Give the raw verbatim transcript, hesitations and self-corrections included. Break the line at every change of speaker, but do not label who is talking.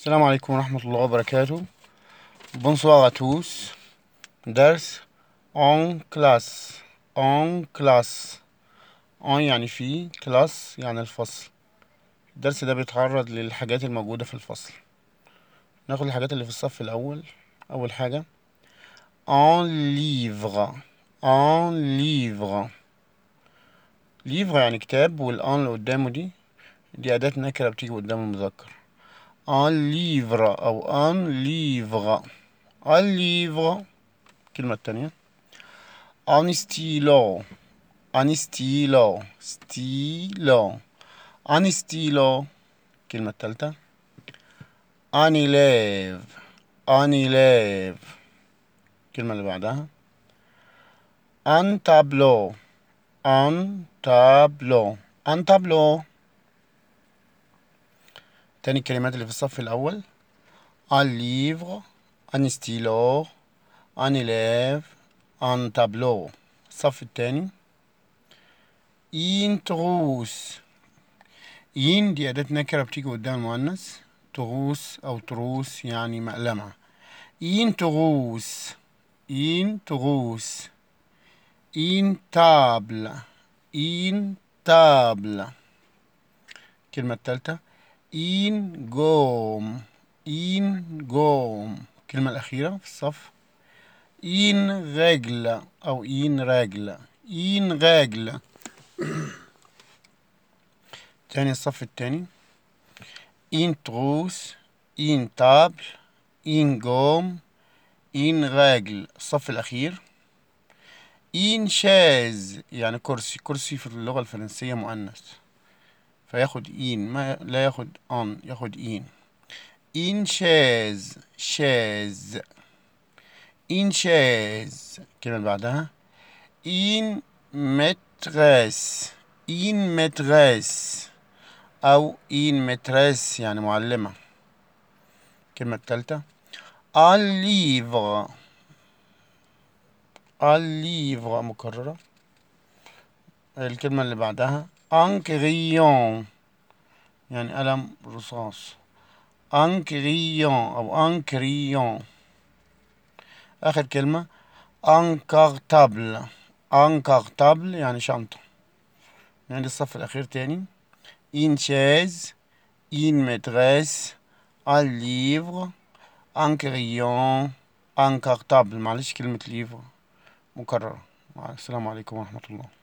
السلام عليكم ورحمة الله وبركاته. Bonsoir à tous. درس en classe. en classe. en يعني في classe يعني الفصل. الدرس ده بيتعرض للحاجات الموجودة في الفصل. ناخد الحاجات اللي في الصف الأول. أول حاجة en livre. en livre. livre يعني كتاب، والان اللي قدامه دي دي أداة نكرة بتيجي قدام المذكر. un livre أو un livre. un livre. الكلمة التانية un stylo. un stylo. stylo. un stylo. الكلمة التالتة un élève. un élève. الكلمة اللي بعدها un tableau. un tableau. un tableau. تاني الكلمات اللي في الصف الأول un livre. un stylo. un élève. un tableau. الصف التاني une trousse. ين دي أداة نكرة بتيجي قدام المؤنث. تروس أو تروس يعني مقلمة. une trousse. une trousse. une table. une table. الكلمة التالتة une gomme. une gomme. الكلمة الأخيرة في الصف une règle أو une règle. une règle. تاني الصف التاني une trousse. une table. une gomme. une règle. الصف الأخير une chaise يعني كرسي. كرسي في اللغة الفرنسية مؤنث فياخد in ما لا ياخد on، ياخد in. une chaise. chaise. une chaise. الكلمة اللي بعدها une maîtresse. une maîtresse أو une maîtresse يعني معلمة. الكلمة التالتة un livre. un livre مكررة. الكلمة اللي بعدها un crayon يعني قلم رصاص. un crayon أو un crayon. آخر كلمة un cartable. un cartable يعني شنطة. يعني الصف الأخير تاني une chaise. une maîtresse. un livre. un crayon. un cartable. معلش كلمة livre مكررة. السلام عليكم ورحمة الله.